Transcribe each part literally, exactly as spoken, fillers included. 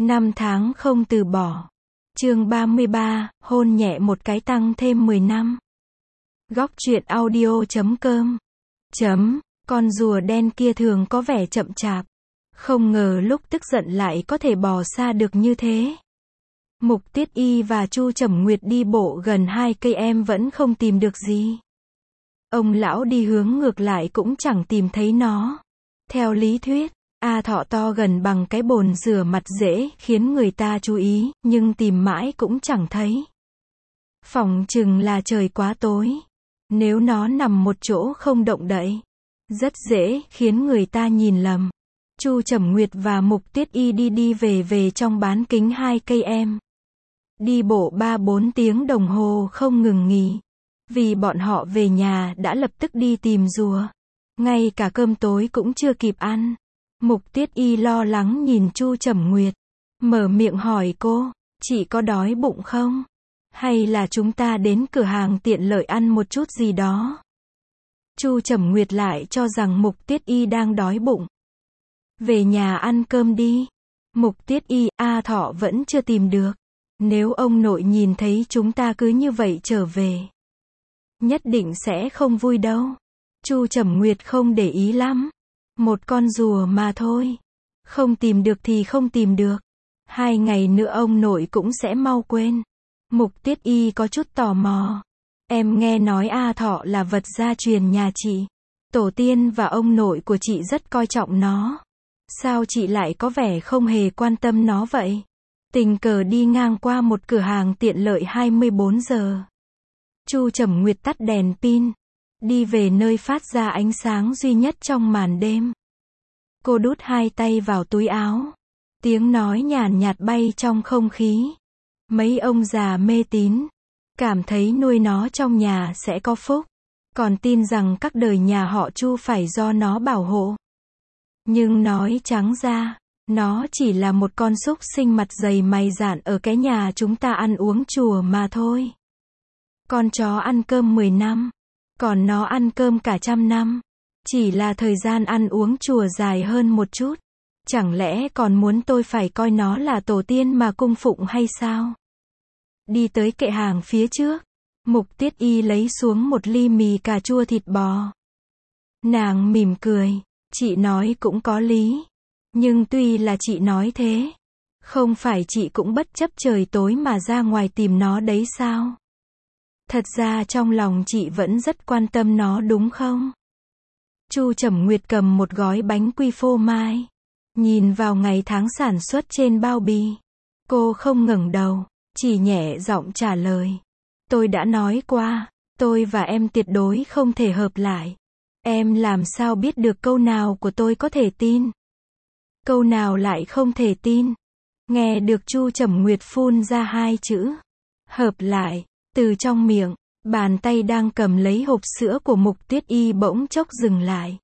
Năm tháng không từ bỏ. Chương ba mươi ba, hôn nhẹ một cái tăng thêm mười năm. Góc truyện audio chấm com. Chấm, con rùa đen kia thường có vẻ chậm chạp. Không ngờ lúc tức giận lại có thể bò xa được như thế. Mục Tiết Y và Chu Trầm Nguyệt đi bộ gần hai cây em vẫn không tìm được gì. Ông lão đi hướng ngược lại cũng chẳng tìm thấy nó. Theo lý thuyết, A Thọ to gần bằng cái bồn rửa mặt dễ khiến người ta chú ý, nhưng tìm mãi cũng chẳng thấy. Phỏng chừng là trời quá tối. Nếu nó nằm một chỗ không động đậy, rất dễ khiến người ta nhìn lầm. Chu Trầm Nguyệt và Mục Tiết Y đi đi về về trong bán kính hai cây em. Đi bộ ba bốn tiếng đồng hồ không ngừng nghỉ. Vì bọn họ về nhà đã lập tức đi tìm rùa. Ngay cả cơm tối cũng chưa kịp ăn. Mục Tiết Y lo lắng nhìn Chu Trầm Nguyệt. Mở miệng hỏi cô, chị có đói bụng không? Hay là chúng ta đến cửa hàng tiện lợi ăn một chút gì đó? Chu Trầm Nguyệt lại cho rằng Mục Tiết Y đang đói bụng. Về nhà ăn cơm đi. Mục Tiết Y, A Thọ vẫn chưa tìm được. Nếu ông nội nhìn thấy chúng ta cứ như vậy trở về, nhất định sẽ không vui đâu. Chu Trầm Nguyệt không để ý lắm. Một con rùa mà thôi. Không tìm được thì không tìm được. Hai ngày nữa ông nội cũng sẽ mau quên. Mục Tiết Y có chút tò mò. Em nghe nói A Thọ là vật gia truyền nhà chị. Tổ tiên và ông nội của chị rất coi trọng nó. Sao chị lại có vẻ không hề quan tâm nó vậy? Tình cờ đi ngang qua một cửa hàng tiện lợi hai mươi bốn giờ. Chu Trầm Nguyệt tắt đèn pin. Đi về nơi phát ra ánh sáng duy nhất trong màn đêm. Cô đút hai tay vào túi áo. Tiếng nói nhàn nhạt bay trong không khí. Mấy ông già mê tín. Cảm thấy nuôi nó trong nhà sẽ có phúc. Còn tin rằng các đời nhà họ Chu phải do nó bảo hộ. Nhưng nói trắng ra, nó chỉ là một con súc sinh mặt dày mày dạn ở cái nhà chúng ta ăn uống chùa mà thôi. Con chó ăn cơm mười năm. Còn nó ăn cơm cả trăm năm. Chỉ là thời gian ăn uống chùa dài hơn một chút. Chẳng lẽ còn muốn tôi phải coi nó là tổ tiên mà cung phụng hay sao? Đi tới kệ hàng phía trước. Mục Tiết Y lấy xuống một ly mì cà chua thịt bò. Nàng mỉm cười. Chị nói cũng có lý. Nhưng tuy là chị nói thế, không phải chị cũng bất chấp trời tối mà ra ngoài tìm nó đấy sao? Thật ra trong lòng chị vẫn rất quan tâm nó đúng không? Chu Trầm Nguyệt cầm một gói bánh quy phô mai. Nhìn vào ngày tháng sản xuất trên bao bì. Cô không ngẩng đầu, chỉ nhẹ giọng trả lời. Tôi đã nói qua, tôi và em tuyệt đối không thể hợp lại. Em làm sao biết được câu nào của tôi có thể tin? Câu nào lại không thể tin? Nghe được Chu Trầm Nguyệt phun ra hai chữ. Hợp lại. Từ trong miệng, bàn tay đang cầm lấy hộp sữa của Mục Tiết Y bỗng chốc dừng lại.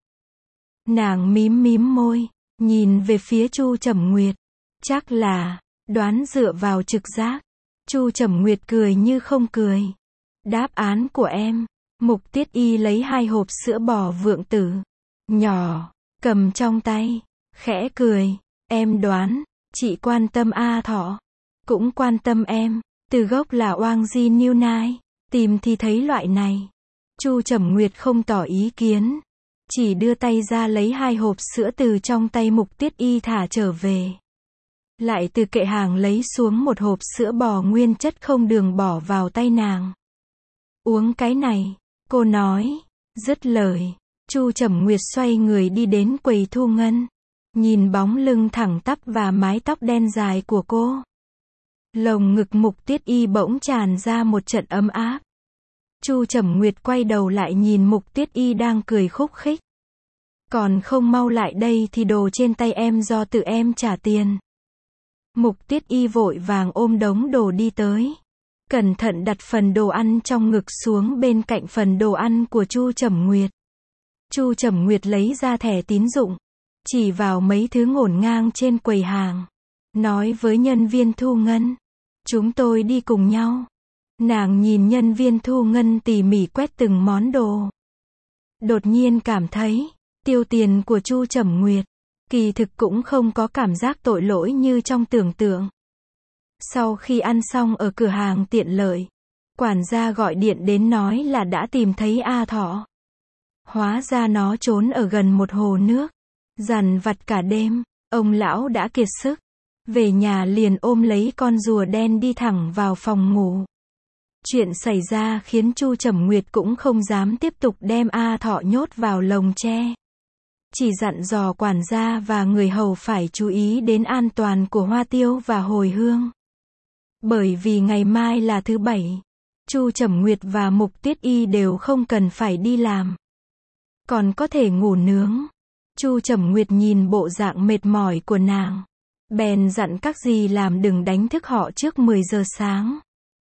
Nàng mím mím môi, nhìn về phía Chu Trầm Nguyệt. Chắc là, đoán dựa vào trực giác. Chu Trầm Nguyệt cười như không cười. Đáp án của em. Mục Tiết Y lấy hai hộp sữa bò Vượng Tử. Nhỏ, cầm trong tay. Khẽ cười. Em đoán, chị quan tâm A Thọ. Cũng quan tâm em. Từ gốc là Oang Di New Nai. Tìm thì thấy loại này. Chu Trầm Nguyệt không tỏ ý kiến. Chỉ đưa tay ra lấy hai hộp sữa từ trong tay Mục Tiết Y thả trở về. Lại từ kệ hàng lấy xuống một hộp sữa bò nguyên chất không đường bỏ vào tay nàng. Uống cái này, cô nói. Dứt lời, Chu Trầm Nguyệt xoay người đi đến quầy thu ngân. Nhìn bóng lưng thẳng tắp và mái tóc đen dài của cô. Lồng ngực Mục Tiết Y bỗng tràn ra một trận ấm áp. Chu Trầm Nguyệt quay đầu lại nhìn Mục Tiết Y đang cười khúc khích. Còn không mau lại đây thì đồ trên tay em do tự em trả tiền. Mục Tiết Y vội vàng ôm đống đồ đi tới. Cẩn thận đặt phần đồ ăn trong ngực xuống bên cạnh phần đồ ăn của Chu Trầm Nguyệt. Chu Trầm Nguyệt lấy ra thẻ tín dụng. Chỉ vào mấy thứ ngổn ngang trên quầy hàng. Nói với nhân viên thu ngân. Chúng tôi đi cùng nhau. Nàng nhìn nhân viên thu ngân tỉ mỉ quét từng món đồ. Đột nhiên cảm thấy, tiêu tiền của Chu Trầm Nguyệt Kỳ thực cũng không có cảm giác tội lỗi như trong tưởng tượng. Sau khi ăn xong ở cửa hàng tiện lợi, quản gia gọi điện đến nói là đã tìm thấy A Thọ. Hóa ra nó trốn ở gần một hồ nước, dằn vặt cả đêm, ông lão đã kiệt sức. Về nhà liền ôm lấy con rùa đen đi thẳng vào phòng ngủ. Chuyện xảy ra khiến Chu Trầm Nguyệt cũng không dám tiếp tục đem A Thọ nhốt vào lồng tre. Chỉ dặn dò quản gia và người hầu phải chú ý đến an toàn của Hoa Tiêu và Hồi Hương. Bởi vì ngày mai là thứ bảy, Chu Trầm Nguyệt và Mục Tuyết Y đều không cần phải đi làm, còn có thể ngủ nướng. Chu Trầm Nguyệt nhìn bộ dạng mệt mỏi của nàng, bèn dặn các dì làm đừng đánh thức họ trước mười giờ sáng.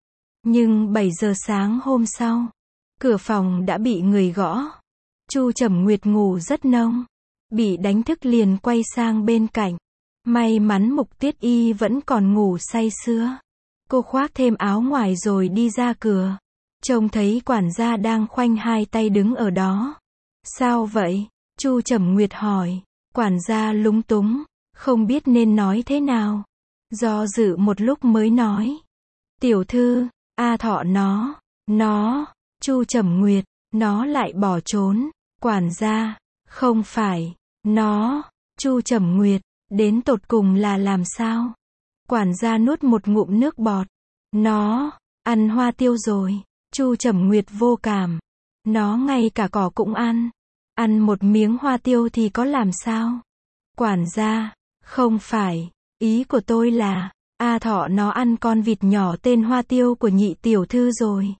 Nhưng bảy giờ sáng hôm sau, cửa phòng đã bị người gõ. Chu Trầm Nguyệt ngủ rất nông, bị đánh thức liền quay sang bên cạnh. May mắn Mục Tuyết Y vẫn còn ngủ say sưa. Cô khoác thêm áo ngoài rồi đi ra cửa. Trông thấy quản gia đang khoanh hai tay đứng ở đó. Sao vậy? Chu Trầm Nguyệt hỏi. Quản gia lúng túng, không biết nên nói thế nào. Do dự một lúc mới nói. Tiểu thư, A Thọ nó, nó, Chu Trầm Nguyệt, nó lại bỏ trốn. Quản gia, không phải, nó, Chu Trầm Nguyệt, đến tột cùng là làm sao? Quản gia nuốt một ngụm nước bọt. Nó, ăn Hoa Tiêu rồi. Chu Trầm Nguyệt vô cảm. Nó ngay cả cỏ cũng ăn. Ăn một miếng Hoa Tiêu thì có làm sao? Quản gia, không phải, ý của tôi là, A Thọ nó ăn con vịt nhỏ tên Hoa Tiêu của nhị tiểu thư rồi.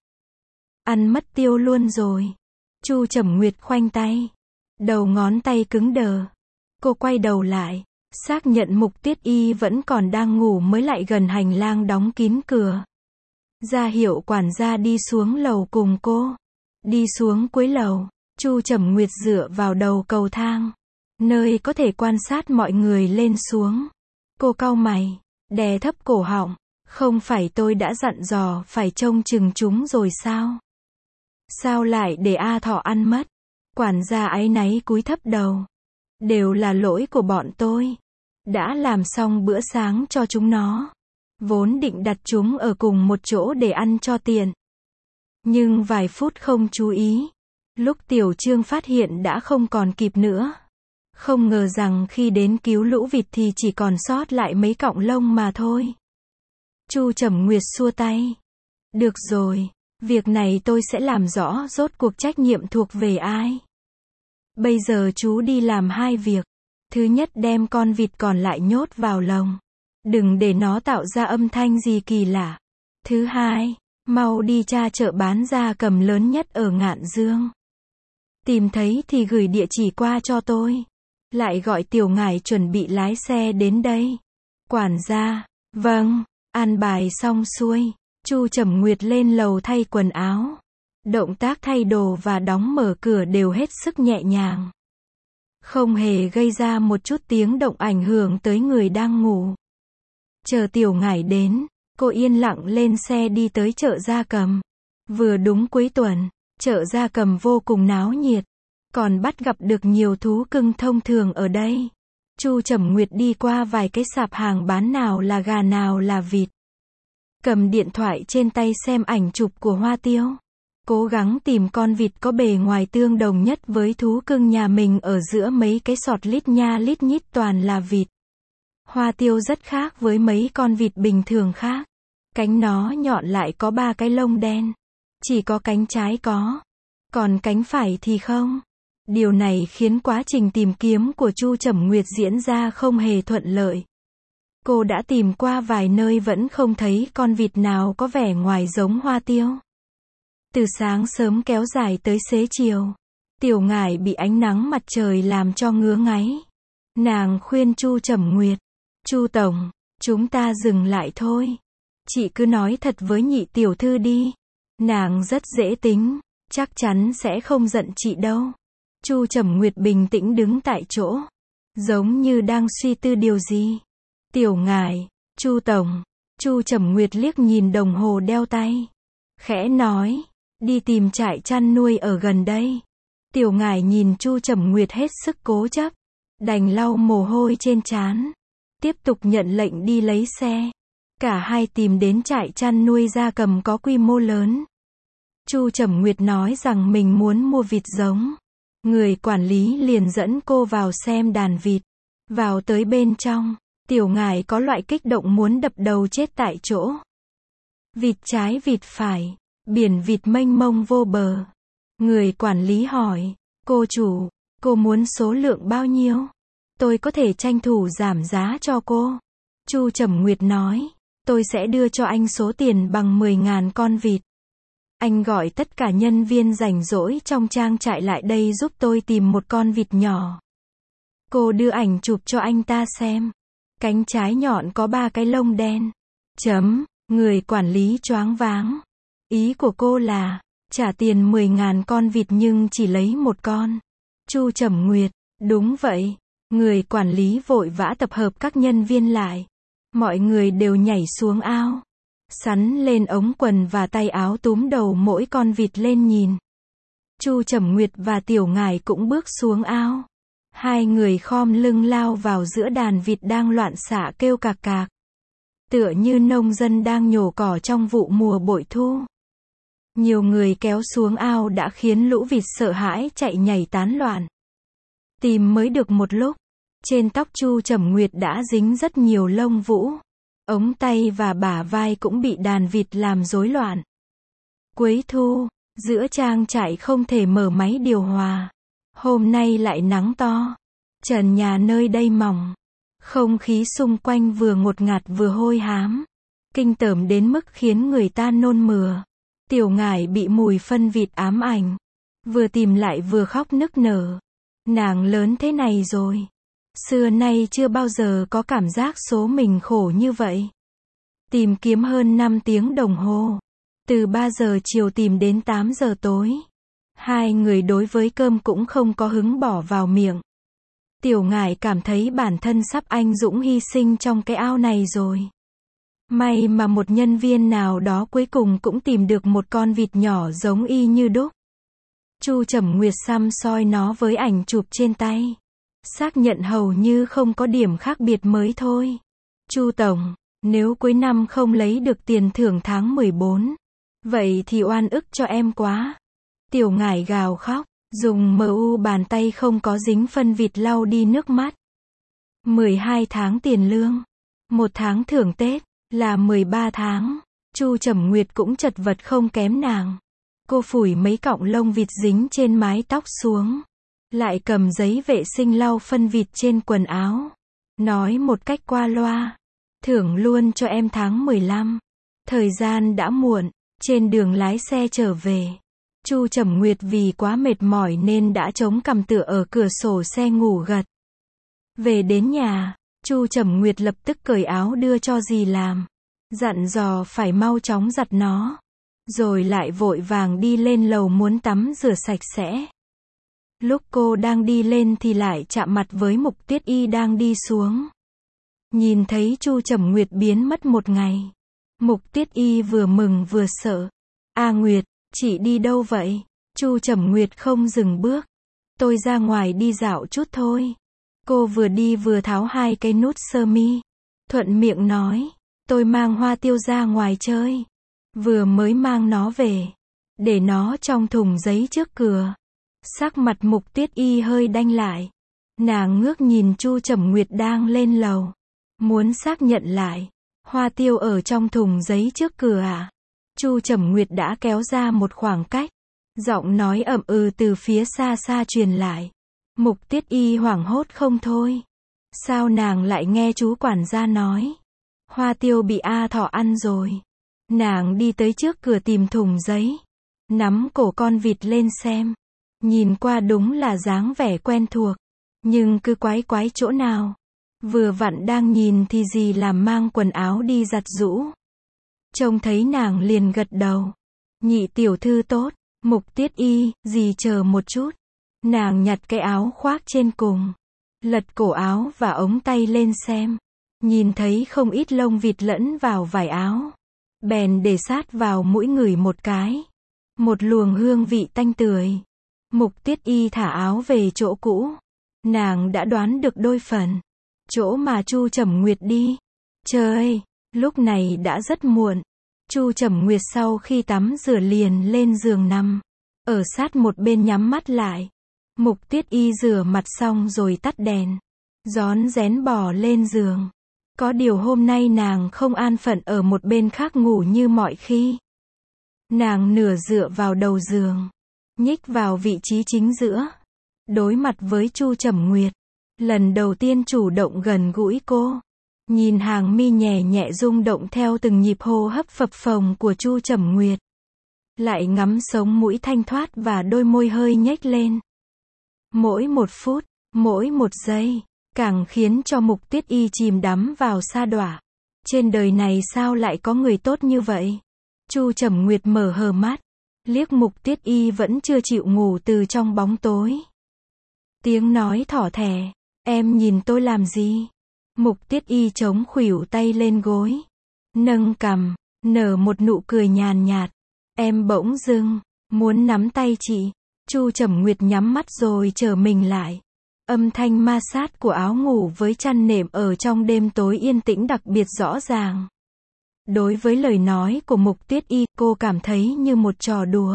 Ăn mất tiêu luôn rồi. Chu Trầm Nguyệt khoanh tay. Đầu ngón tay cứng đờ. Cô quay đầu lại, xác nhận Mục Tuyết Y vẫn còn đang ngủ mới lại gần hành lang đóng kín cửa. Ra hiệu quản gia đi xuống lầu cùng cô. Đi xuống cuối lầu, Chu Trầm Nguyệt dựa vào đầu cầu thang, nơi có thể quan sát mọi người lên xuống. Cô cau mày, đè thấp cổ họng. Không phải tôi đã dặn dò phải trông chừng chúng rồi sao? Sao lại để A Thọ ăn mất? Quản gia áy náy cúi thấp đầu. Đều là lỗi của bọn tôi. Đã làm xong bữa sáng cho chúng nó. Vốn định đặt chúng ở cùng một chỗ để ăn cho tiện. Nhưng vài phút không chú ý. Lúc Tiểu Trương phát hiện đã không còn kịp nữa. Không ngờ rằng khi đến cứu lũ vịt thì chỉ còn sót lại mấy cọng lông mà thôi. Chu Trầm Nguyệt xua tay. Được rồi, việc này tôi sẽ làm rõ rốt cuộc trách nhiệm thuộc về ai. Bây giờ chú đi làm hai việc. Thứ nhất đem con vịt còn lại nhốt vào lồng. Đừng để nó tạo ra âm thanh gì kỳ lạ. Thứ hai, mau đi tra chợ bán gia cầm lớn nhất ở Ngạn Dương. Tìm thấy thì gửi địa chỉ qua cho tôi. Lại gọi Tiểu Ngải chuẩn bị lái xe đến đây. Quản gia, vâng, an bài xong xuôi. Chu Trầm Nguyệt lên lầu thay quần áo. Động tác thay đồ và đóng mở cửa đều hết sức nhẹ nhàng. Không hề gây ra một chút tiếng động ảnh hưởng tới người đang ngủ. Chờ Tiểu Ngải đến, cô yên lặng lên xe đi tới chợ gia cầm. Vừa đúng cuối tuần, chợ gia cầm vô cùng náo nhiệt. Còn bắt gặp được nhiều thú cưng thông thường ở đây. Chu Trầm Nguyệt đi qua vài cái sạp hàng bán nào là gà nào là vịt. Cầm điện thoại trên tay xem ảnh chụp của Hoa Tiêu. Cố gắng tìm con vịt có bề ngoài tương đồng nhất với thú cưng nhà mình ở giữa mấy cái sọt lít nha lít nhít toàn là vịt. Hoa Tiêu rất khác với mấy con vịt bình thường khác. Cánh nó nhọn lại có ba cái lông đen. Chỉ có cánh trái có. Còn cánh phải thì không. Điều này khiến quá trình tìm kiếm của Chu Trầm Nguyệt diễn ra không hề thuận lợi. Cô đã tìm qua vài nơi vẫn không thấy con vịt nào có vẻ ngoài giống Hoa Tiêu. Từ sáng sớm kéo dài tới xế chiều, Tiểu Ngải bị ánh nắng mặt trời làm cho ngứa ngáy. Nàng khuyên Chu Trầm Nguyệt, Chu Tổng, chúng ta dừng lại thôi. Chị cứ nói thật với nhị tiểu thư đi. Nàng rất dễ tính, chắc chắn sẽ không giận chị đâu. Chu Trầm Nguyệt bình tĩnh đứng tại chỗ, giống như đang suy tư điều gì. Tiểu Ngải, Chu Tổng. Chu Trầm Nguyệt liếc nhìn đồng hồ đeo tay, khẽ nói, đi tìm trại chăn nuôi ở gần đây. Tiểu Ngải nhìn Chu Trầm Nguyệt hết sức cố chấp. đành lau mồ hôi trên trán, tiếp tục nhận lệnh đi lấy xe. Cả hai tìm đến trại chăn nuôi gia cầm có quy mô lớn. Chu Trầm Nguyệt nói rằng mình muốn mua vịt giống. Người quản lý liền dẫn cô vào xem đàn vịt. Vào tới bên trong, Tiểu Ngải có loại kích động muốn đập đầu chết tại chỗ. Vịt trái vịt phải, biển vịt mênh mông vô bờ. Người quản lý hỏi, cô chủ, cô muốn số lượng bao nhiêu? Tôi có thể tranh thủ giảm giá cho cô. Chu Trầm Nguyệt nói, tôi sẽ đưa cho anh số tiền bằng mười nghìn con vịt. Anh gọi tất cả nhân viên rảnh rỗi trong trang trại lại đây giúp tôi tìm một con vịt nhỏ. Cô đưa ảnh chụp cho anh ta xem. Cánh trái nhọn có ba cái lông đen. Chấm, người quản lý choáng váng. Ý của cô là, trả tiền mười nghìn con vịt nhưng chỉ lấy một con. Chu Trầm Nguyệt, đúng vậy. Người quản lý vội vã tập hợp các nhân viên lại. Mọi người đều nhảy xuống ao. Sắn lên ống quần và tay áo túm đầu mỗi con vịt lên nhìn. Chu Trầm Nguyệt và Tiểu Ngải cũng bước xuống ao. Hai người khom lưng lao vào giữa đàn vịt đang loạn xạ kêu cạc cạc. Tựa như nông dân đang nhổ cỏ trong vụ mùa bội thu. Nhiều người kéo xuống ao đã khiến lũ vịt sợ hãi chạy nhảy tán loạn. Tìm mới được một lúc, trên tóc Chu Trầm Nguyệt đã dính rất nhiều lông vũ. Ống tay và bả vai cũng bị đàn vịt làm rối loạn. Cuối thu, giữa trang trại không thể mở máy điều hòa. Hôm nay lại nắng to. Trần nhà nơi đây mỏng. Không khí xung quanh vừa ngột ngạt vừa hôi hám. Kinh tởm đến mức khiến người ta nôn mửa. Tiểu Ngải bị mùi phân vịt ám ảnh. Vừa tìm lại vừa khóc nức nở. Nàng lớn thế này rồi. Xưa nay chưa bao giờ có cảm giác số mình khổ như vậy. Tìm kiếm hơn năm tiếng đồng hồ. Từ ba giờ chiều tìm đến tám giờ tối. Hai người đối với cơm cũng không có hứng bỏ vào miệng. Tiểu Ngải cảm thấy bản thân sắp anh dũng hy sinh trong cái ao này rồi. May mà một nhân viên nào đó cuối cùng cũng tìm được một con vịt nhỏ giống y như đúc. Chu Trầm Nguyệt xăm soi nó với ảnh chụp trên tay. Xác nhận hầu như không có điểm khác biệt mới thôi. Chu Tổng, nếu cuối năm không lấy được tiền thưởng tháng mười bốn, vậy thì oan ức cho em quá. Tiểu Ngải gào khóc, dùng mờ u bàn tay không có dính phân vịt lau đi nước mắt. mười hai tháng tiền lương, một tháng thưởng Tết, là mười ba tháng. Chu Trầm Nguyệt cũng chật vật không kém nàng. Cô phủi mấy cọng lông vịt dính trên mái tóc xuống. Lại cầm giấy vệ sinh lau phân vịt trên quần áo. Nói một cách qua loa. Thưởng luôn cho em tháng mười lăm. Thời gian đã muộn. Trên đường lái xe trở về. Chu Trầm Nguyệt vì quá mệt mỏi nên đã chống cằm tựa ở cửa sổ xe ngủ gật. Về đến nhà, Chu Trầm Nguyệt lập tức cởi áo đưa cho dì làm. Dặn dò phải mau chóng giặt nó. Rồi lại vội vàng đi lên lầu muốn tắm rửa sạch sẽ. Lúc cô đang đi lên thì lại chạm mặt với Mục Tuyết Y đang đi xuống. Nhìn thấy Chu Trầm Nguyệt biến mất một ngày. Mục Tuyết Y vừa mừng vừa sợ. A Nguyệt, chị đi đâu vậy? Chu Trầm Nguyệt không dừng bước. Tôi ra ngoài đi dạo chút thôi. Cô vừa đi vừa tháo hai cái nút sơ mi. Thuận miệng nói, tôi mang Hoa Tiêu ra ngoài chơi. Vừa mới mang nó về. Để nó trong thùng giấy trước cửa. Sắc mặt Mục Tuyết Y hơi đanh lại. Nàng ngước nhìn Chu Trầm Nguyệt đang lên lầu. Muốn xác nhận lại. Hoa Tiêu ở trong thùng giấy trước cửa à? Chu Trầm Nguyệt đã kéo ra một khoảng cách. Giọng nói ậm ừ từ phía xa xa truyền lại. Mục Tuyết Y hoảng hốt không thôi. Sao nàng lại nghe chú quản gia nói? Hoa Tiêu bị A Thỏ ăn rồi. Nàng đi tới trước cửa tìm thùng giấy. Nắm cổ con vịt lên xem. Nhìn qua đúng là dáng vẻ quen thuộc. Nhưng cứ quái quái chỗ nào. Vừa vặn đang nhìn thì dì làm mang quần áo đi giặt giũ. Trông thấy nàng liền gật đầu. Nhị tiểu thư tốt. Mục Tuyết Y, dì chờ một chút. Nàng nhặt cái áo khoác trên cùng. Lật cổ áo và ống tay lên xem. Nhìn thấy không ít lông vịt lẫn vào vải áo. Bèn để sát vào mũi ngửi một cái. Một luồng hương vị tanh tưởi. Mục Tuyết Y thả áo về chỗ cũ. Nàng đã đoán được đôi phần. Chỗ mà Chu Trầm Nguyệt đi. Trời, lúc này đã rất muộn. Chu Trầm Nguyệt sau khi tắm rửa liền lên giường nằm. Ở sát một bên nhắm mắt lại. Mục Tiết Y rửa mặt xong rồi tắt đèn. Rón rén bò lên giường. Có điều hôm nay nàng không an phận ở một bên khác ngủ như mọi khi. Nàng nửa dựa vào đầu giường. Nhích vào vị trí chính giữa. Đối mặt với Chu Trầm Nguyệt. Lần đầu tiên chủ động gần gũi cô. Nhìn hàng mi nhẹ nhẹ rung động theo từng nhịp hô hấp phập phồng của Chu Trầm Nguyệt. Lại ngắm sống mũi thanh thoát và đôi môi hơi nhếch lên. Mỗi một phút, mỗi một giây, càng khiến cho Mục Tiết Y chìm đắm vào sa đọa. Trên đời này sao lại có người tốt như vậy? Chu Trầm Nguyệt mở hờ mắt, liếc Mục Tiết Y vẫn chưa chịu ngủ từ trong bóng tối. Tiếng nói thỏ thẻ, em nhìn tôi làm gì? Mục Tiết Y chống khuỷu tay lên gối, nâng cằm, nở một nụ cười nhàn nhạt. Em bỗng dưng muốn nắm tay chị. Chu Trầm Nguyệt nhắm mắt rồi trở mình lại. Âm thanh ma sát của áo ngủ với chăn nệm ở trong đêm tối yên tĩnh đặc biệt rõ ràng. Đối với lời nói của Mục Tiết Y, cô cảm thấy như một trò đùa.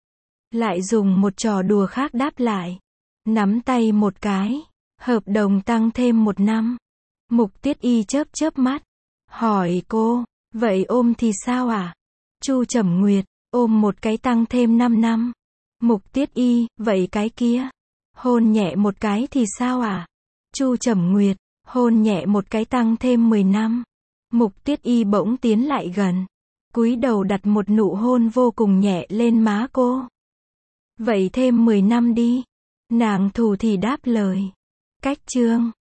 Lại dùng một trò đùa khác đáp lại. Nắm tay một cái. Hợp đồng tăng thêm một năm. Mục Tiết Y chớp chớp mắt. Hỏi cô, vậy ôm thì sao à? Chu Trầm Nguyệt, ôm một cái tăng thêm năm năm. Mục Tiết Y, vậy cái kia? Hôn nhẹ một cái thì sao à? Chu Trầm Nguyệt, hôn nhẹ một cái tăng thêm mười năm. Mục Tiết Y bỗng tiến lại gần. Cúi đầu đặt một nụ hôn vô cùng nhẹ lên má cô. Vậy thêm mười năm đi. Nàng thủ thì đáp lời. Cách chương